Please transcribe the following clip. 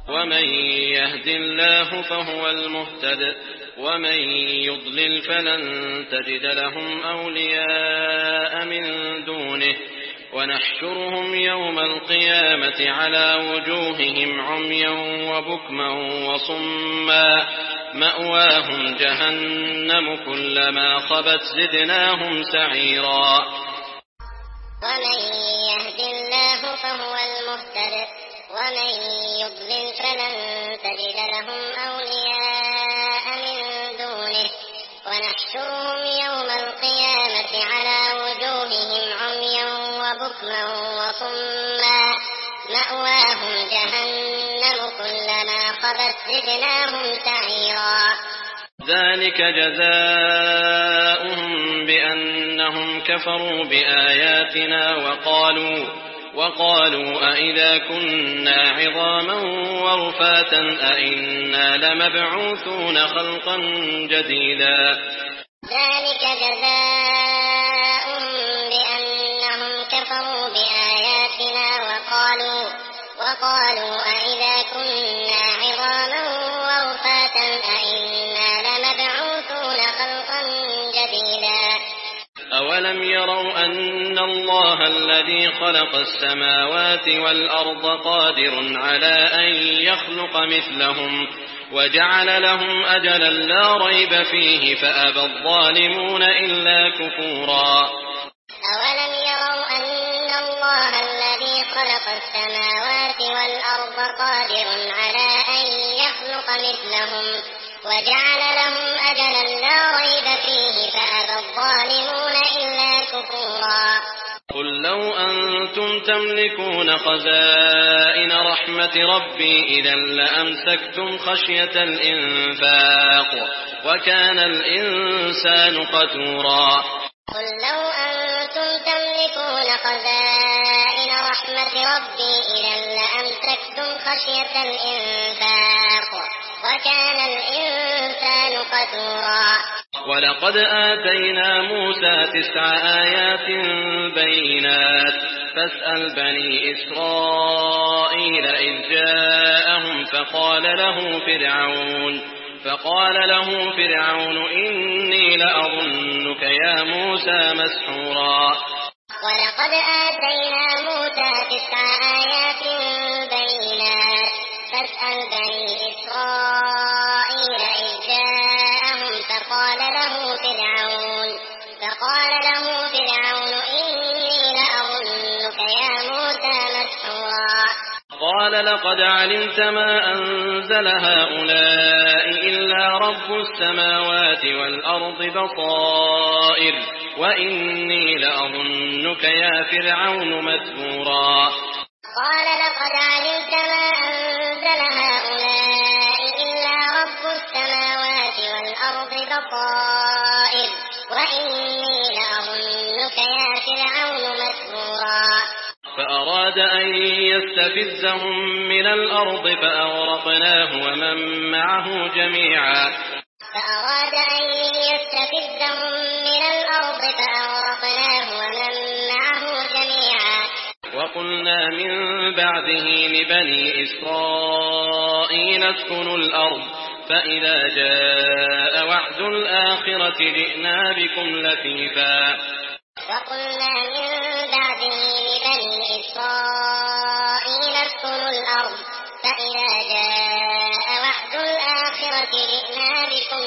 ومن يهد الله فهو المهتد ومن يضلل فلن تجد لهم أولياء من دونه ونحشرهم يوم القيامة على وجوههم عميا وبكما وصما مأواهم جهنم كلما خبت زدناهم سعيرا. ومن يهد الله فهو المهتد ومن يضلل فلن تجد لهم أولياء من دونه ونحشرهم يوم القيامة على وجوههم عميا وبكما وصما مأواهم جهنم كلما خبت زدناهم سعيرا. ذلك جزاؤهم بأنهم كفروا بآياتنا وقالوا أئذا كنا عظاما ورفاتا أئنا لمبعوثون خلقا جديدا. ذلك جزاؤهم بأنهم كفروا بآياتنا وقالوا أئذا كنا عظاما ورفاتا أئنا لمبعوثون خلقا جديدا. أولم يروا أن الله الذي خلق السماوات والأرض قادر على أن يخلق مثلهم وجعل لهم أجلا لا ريب فيه فأبى الظالمون إلا كفورا. أولم يروا أن الله الذي خلق السماوات والأرض قادر على أن يخلق مثلهم وجعل لهم أجلا لا ريب فيه فأبى الظالمون إلا كفورا. قل لو أنتم تملكون خزائن رحمة ربي إذا لأمسكتم خشية الإنفاق وكان الإنسان قتورا. قل لو أنتم تملكون خزائن رحمة ربي إذا لأمسكتم خشية الإنفاق وكان الإنسان قتورا. ولقد آتينا موسى 9 آيات بينات فاسأل بني إسرائيل إذ جاءهم فقال له فرعون إني لأظنك يا موسى مسحورا. ولقد آتينا موسى 9 آيات بينات فاسأل بني إسرائيل إذ جاءهم فقال له فرعون إني لأظنك يا موسى مسحورا. قال لقد علمت ما أنزل هؤلاء إلا رب السماوات والأرض بصائر وإني لأظنك يا فرعون مسحورا. قال لقد علمت ما أنزل هؤلاء إلا رب السماوات والأرض بصائر وإني لأظنك يا فرعون مسحورا. فأراد أن يستفزهم من الأرض فأغرقناه ومن معه جميعا. وقلنا من بعده لبني إسرائيل اسكنوا الأرض فإذا جاء وعد الآخرة جئنا بكم لفيفا. وقلنا من بعده لبني إسرائيل اسكنوا الأرض فإذا جاء وعد الآخرة جئنا بكم